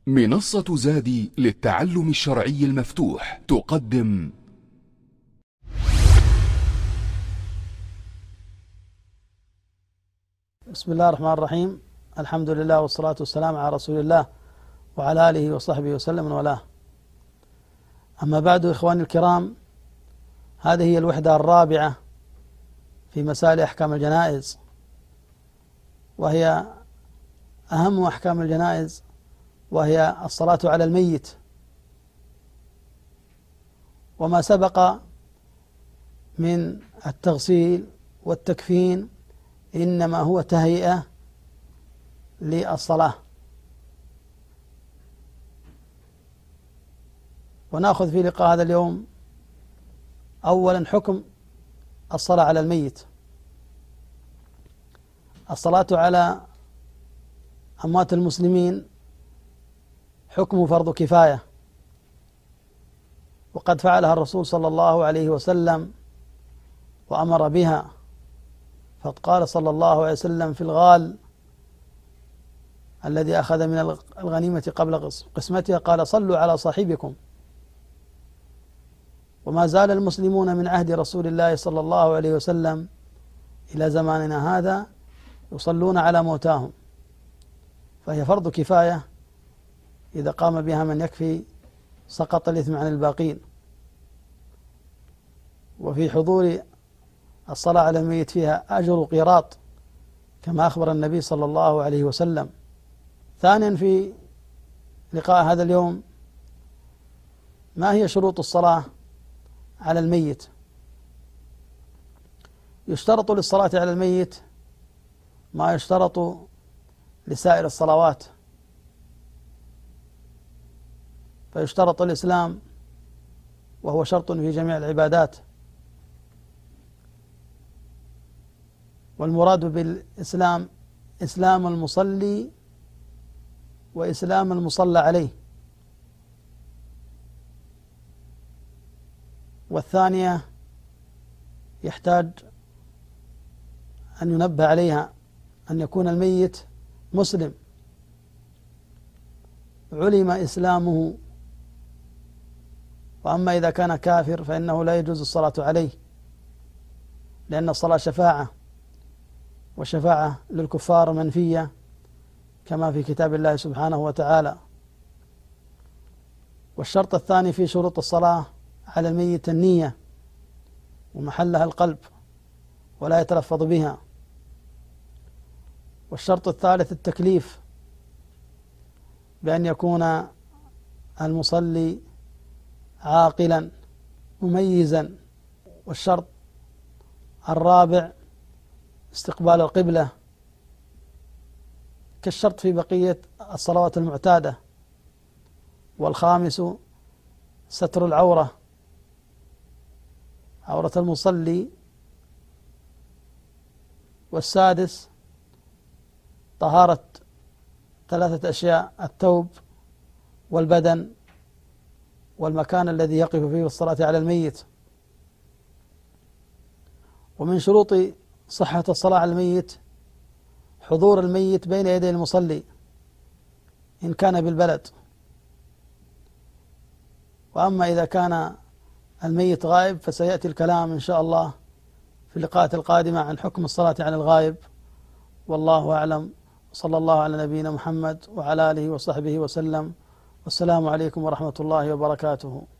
منصة زادي للتعلم الشرعي المفتوح تقدم بسم الله الرحمن الرحيم. الحمد لله والصلاة والسلام على رسول الله وعلى آله وصحبه وسلم والاه. أما بعد، إخواني الكرام، هذه هي الوحدة الرابعة في مسائل أحكام الجنائز، وهي أهم أحكام الجنائز، وهي الصلاة على الميت. وما سبق من التغسيل والتكفين إنما هو تهيئة للصلاة. ونأخذ في لقاء هذا اليوم أولا حكم الصلاة على الميت. الصلاة على أموات المسلمين حكمه فرض كفاية، وقد فعلها الرسول صلى الله عليه وسلم وأمر بها، فقد قال صلى الله عليه وسلم في الغال الذي أخذ من الغنيمة قبل قسمتها، قال: صلوا على صاحبكم. وما زال المسلمون من عهد رسول الله صلى الله عليه وسلم إلى زماننا هذا يصلون على موتاهم، فهي فرض كفاية. إذا قام بها من يكفي سقط الإثم عن الباقين. وفي حضور الصلاة على الميت فيها أجر قيراط كما أخبر النبي صلى الله عليه وسلم. ثانيا، في لقاء هذا اليوم، ما هي شروط الصلاة على الميت؟ يشترط للصلاة على الميت ما يشترط لسائر الصلوات، فيشترط الإسلام وهو شرط في جميع العبادات. والمراد بالإسلام إسلام المصلي وإسلام المصلى عليه. والثانية يحتاج أن ينبه عليها أن يكون الميت مسلم علم إسلامه، وأما إذا كان كافر فإنه لا يجوز الصلاة عليه، لأن الصلاة شفاعة، والشفاعة للكفار منفية كما في كتاب الله سبحانه وتعالى. والشرط الثاني في شروط الصلاة على الميت النية، ومحلها القلب ولا يتلفظ بها. والشرط الثالث التكليف، بأن يكون المصلي عاقلا مميزا. والشرط الرابع استقبال القبلة كالشرط في بقية الصلوات المعتادة. والخامس ستر العورة، عورة المصلي. والسادس طهارة ثلاثة أشياء: الثوب والبدن والمكان الذي يقف فيه الصلاة على الميت. ومن شروط صحة الصلاة على الميت حضور الميت بين يدي المصلي إن كان بالبلد. وأما إذا كان الميت غائب فسيأتي الكلام إن شاء الله في اللقاءات القادمة عن حكم الصلاة على الغائب. والله أعلم، صلى الله على نبينا محمد وعلى آله وصحبه وسلم، والسلام عليكم ورحمة الله وبركاته.